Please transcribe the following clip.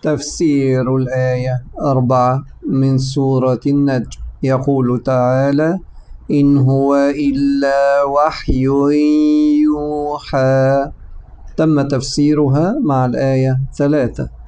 تفسير الآية 4 من سورة النجم. يقول تعالى: إن هو إلا وحي يوحى. تم تفسيرها مع الآية 3.